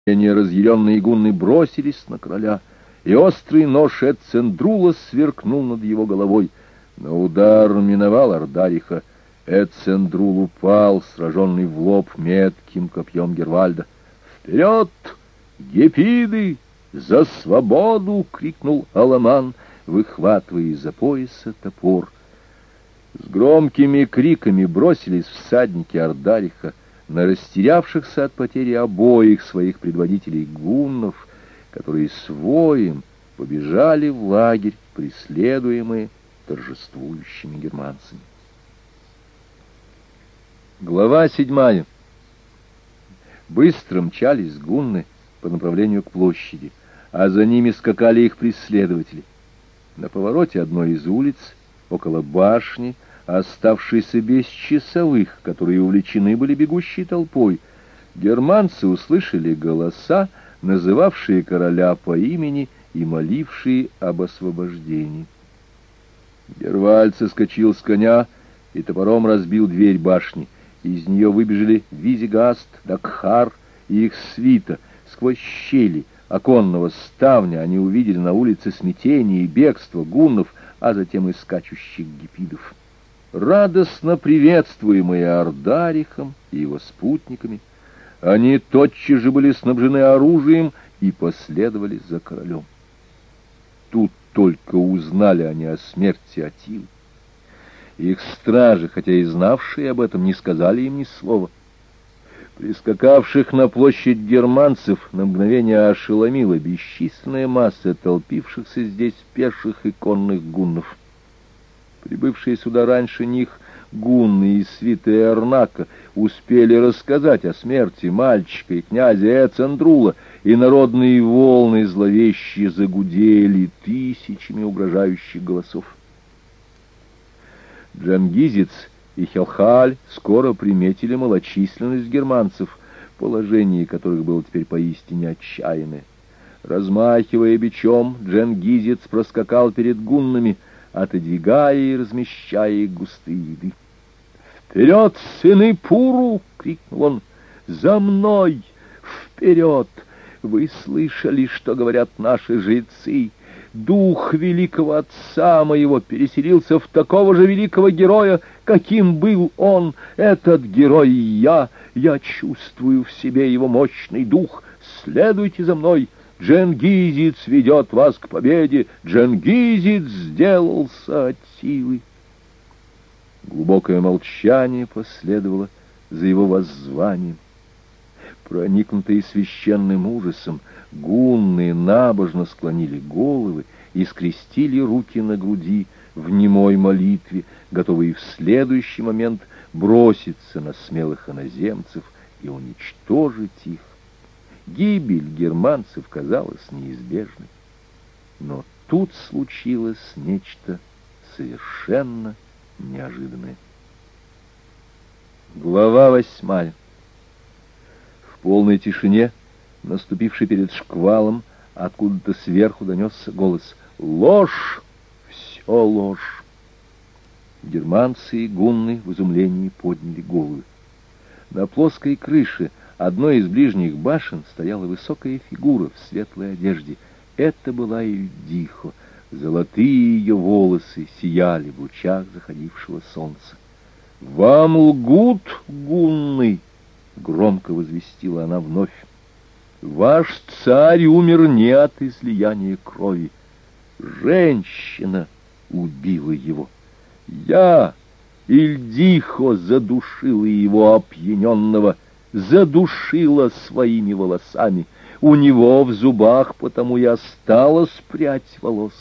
Разъяренные гунны бросились на короля, и острый нож Эцендрула сверкнул над его головой. Но удар миновал Ардариха. Эцендрул упал, сраженный в лоб метким копьем Гервальда. «Вперед, гепиды! За свободу!» — крикнул Аламан, выхватывая из-за пояса топор. С громкими криками бросились всадники Ардариха на растерявшихся от потери обоих своих предводителей гуннов, которые с воем побежали в лагерь, преследуемые торжествующими германцами. Глава 7. Быстро мчались гунны по направлению к площади, а за ними скакали их преследователи. На повороте одной из улиц, около башни, оставшейся без часовых, которые увлечены были бегущей толпой, германцы услышали голоса, называвшие короля по имени и молившие об освобождении. Гервальд соскочил с коня и топором разбил дверь башни. Из нее выбежали Визигаст, Дакхар и их свита. Сквозь щели оконного ставня они увидели на улице смятение и бегство гуннов, а затем и скачущих гепидов. Радостно приветствуемые Ардарихом и его спутниками, они тотчас же были снабжены оружием и последовали за королем. Тут только узнали они о смерти Аттилы. Их стражи, хотя и знавшие об этом, не сказали им ни слова. Прискакавших на площадь германцев на мгновение ошеломила бесчисленная масса толпившихся здесь пеших и конных гуннов. Прибывшие сюда раньше них гунны и свиты Эрнака успели рассказать о смерти мальчика и князя Эцендрула, и народные волны зловеще загудели тысячами угрожающих голосов. Джангизец и Хелхаль скоро приметили малочисленность германцев, положение которых было теперь поистине отчаянное. Размахивая бичом, Джангизец проскакал перед гуннами, отодвигая и размещая их густые ряды. «Вперед, сыны Пуру!» — крикнул он. «За мной! Вперед! Вы слышали, что говорят наши жрецы? Дух великого отца моего переселился в такого же великого героя, каким был он, этот герой и я. Я чувствую в себе его мощный дух. Следуйте за мной. Дженгизец ведет вас к победе. Дженгизец сделался от силы». Глубокое молчание последовало за его воззванием. Проникнутые священным ужасом, гунны набожно склонили головы и скрестили руки на груди в немой молитве, готовые в следующий момент броситься на смелых иноземцев и уничтожить их. Гибель германцев казалась неизбежной. Но тут случилось нечто совершенно неожиданное. Глава 8. В полной тишине, наступившей перед шквалом, откуда-то сверху донесся голос: «Ложь! Все ложь!» Германцы и гунны в изумлении подняли головы. На плоской крыше одной из ближних башен стояла высокая фигура в светлой одежде. Это была Ильдихо. Золотые ее волосы сияли в лучах заходившего солнца. «Вам лгут, гунны!» — громко возвестила она вновь. «Ваш царь умер не от излияния крови. Женщина убила его. Я, Ильдихо, задушила его опьяненного, задушила своими волосами. У него в зубах потому и осталась прядь волос».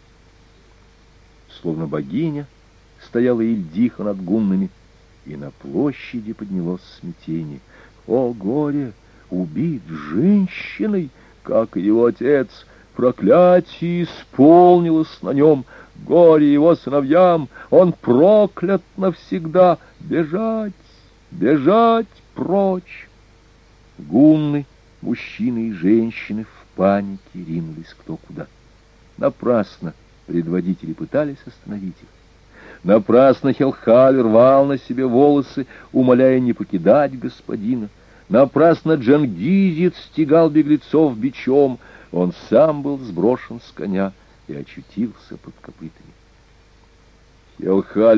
Словно богиня стояла Ильдихо над гуннами, и на площади поднялось смятение. О горе! Убит женщиной, как и его отец! Проклятие исполнилось на нем! Горе его сыновьям! Он проклят навсегда! Бежать! Бежать прочь! Гунны, мужчины и женщины в панике ринулись кто куда. Напрасно предводители пытались остановить их. Напрасно Хелхаль рвал на себе волосы, умоляя не покидать господина. Напрасно Джангизец стегал беглецов бичом. Он сам был сброшен с коня и очутился под копытами. Хелхаль